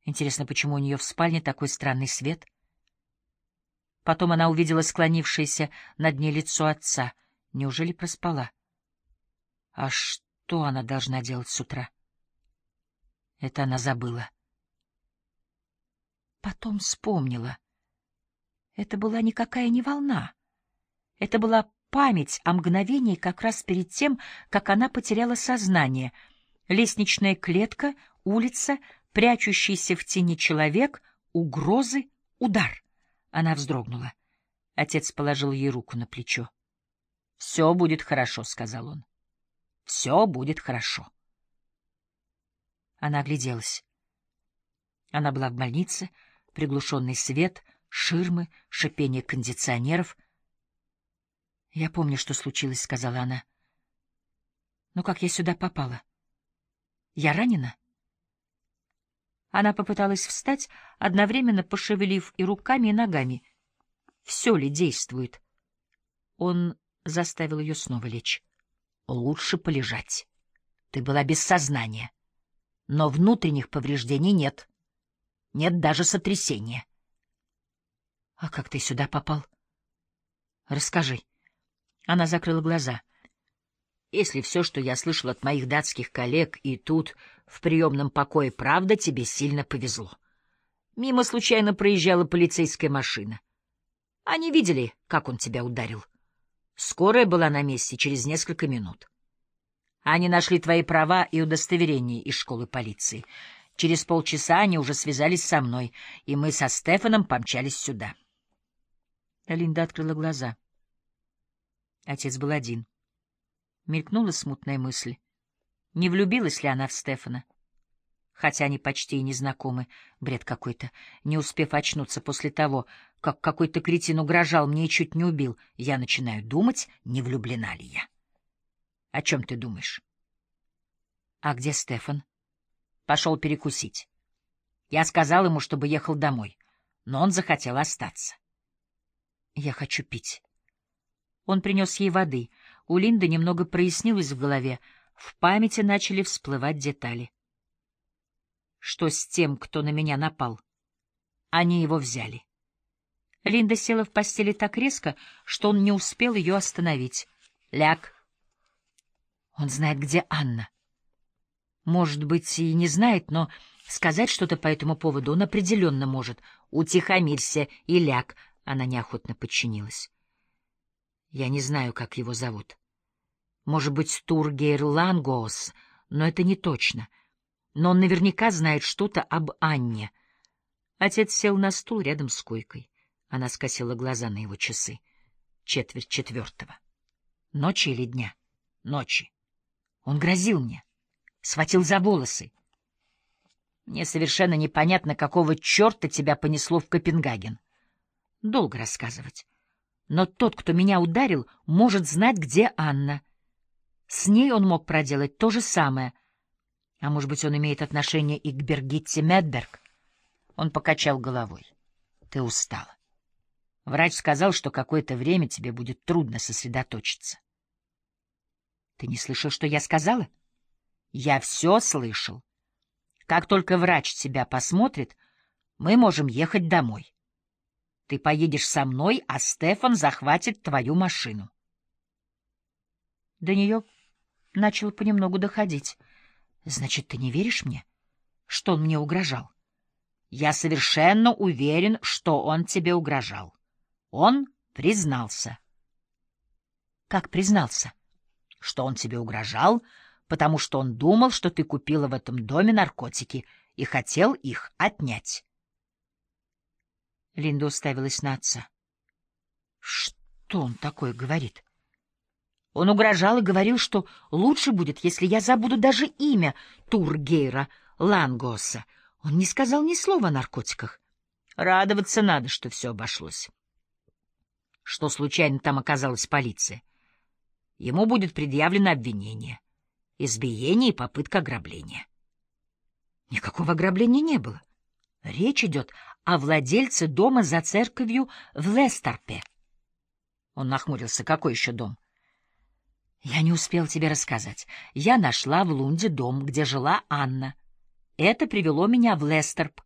Интересно, почему у нее в спальне такой странный свет? Потом она увидела склонившееся над ней лицо отца. Неужели проспала? А что она должна делать с утра? Это она забыла. Потом вспомнила. Это была никакая не волна. Это была память о мгновении как раз перед тем, как она потеряла сознание. Лестничная клетка, улица, прячущийся в тени человек, угрозы, удар. Она вздрогнула. Отец положил ей руку на плечо. — Все будет хорошо, — сказал он. — Все будет хорошо. Она огляделась. Она была в больнице, приглушенный свет, ширмы, шипение кондиционеров. — Я помню, что случилось, — сказала она. — Но как я сюда попала? Я ранена? Она попыталась встать, одновременно пошевелив и руками, и ногами. Все ли действует? Он заставил ее снова лечь. — Лучше полежать. Ты была без сознания. Но внутренних повреждений нет. Нет даже сотрясения. — А как ты сюда попал? — Расскажи. Она закрыла глаза. Если все, что я слышал от моих датских коллег и тут, в приемном покое, правда, тебе сильно повезло. Мимо случайно проезжала полицейская машина. Они видели, как он тебя ударил. Скорая была на месте через несколько минут. Они нашли твои права и удостоверения из школы полиции. Через полчаса они уже связались со мной, и мы со Стефаном помчались сюда. Линда открыла глаза. Отец был один. Мелькнула смутная мысль. Не влюбилась ли она в Стефана? Хотя они почти и не знакомы. Бред какой-то. Не успев очнуться после того, как какой-то кретин угрожал мне и чуть не убил, я начинаю думать, не влюблена ли я. О чем ты думаешь? А где Стефан? Пошел перекусить. Я сказал ему, чтобы ехал домой, но он захотел остаться. Я хочу пить. Он принес ей воды. У Линды немного прояснилось в голове. В памяти начали всплывать детали. Что с тем, кто на меня напал? Они его взяли. Линда села в постели так резко, что он не успел ее остановить. Ляг. Он знает, где Анна. Может быть, и не знает, но сказать что-то по этому поводу он определенно может. Утихомирься и ляг. Она неохотно подчинилась. Я не знаю, как его зовут. Может быть, Тургейр Лангоос, но это не точно. Но он наверняка знает что-то об Анне. Отец сел на стул рядом с койкой. Она скосила глаза на его часы. 3:45. Ночи или дня? Ночи. Он грозил мне. Схватил за волосы. Мне совершенно непонятно, какого черта тебя понесло в Копенгаген. Долго рассказывать. Но тот, кто меня ударил, может знать, где Анна. С ней он мог проделать то же самое. А может быть, он имеет отношение и к Бергитте Медберг? Он покачал головой. Ты устала. Врач сказал, что какое-то время тебе будет трудно сосредоточиться. Ты не слышал, что я сказала? Я все слышал. Как только врач тебя посмотрит, мы можем ехать домой. Ты поедешь со мной, а Стефан захватит твою машину. До нее начало понемногу доходить. Значит, ты не веришь мне? Что он мне угрожал? Я совершенно уверен, что он тебе угрожал. Он признался. Как признался? Что он тебе угрожал, потому что он думал, что ты купила в этом доме наркотики и хотел их отнять. Линда уставилась на отца. Что он такое говорит? Он угрожал и говорил, что лучше будет, если я забуду даже имя Тургейра Лангоса. Он не сказал ни слова о наркотиках. Радоваться надо, что все обошлось. Что случайно там оказалась полиция. Ему будет предъявлено обвинение. Избиение и попытка ограбления. Никакого ограбления не было. Речь идет о владельце дома за церковью в Лестерпе. Он нахмурился. Какой еще дом? Я не успел тебе рассказать. Я нашла в Лунде дом, где жила Анна. Это привело меня в Лестерп.